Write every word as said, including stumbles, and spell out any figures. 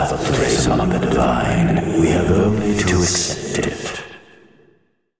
have a place among the divine. We have only to accept it.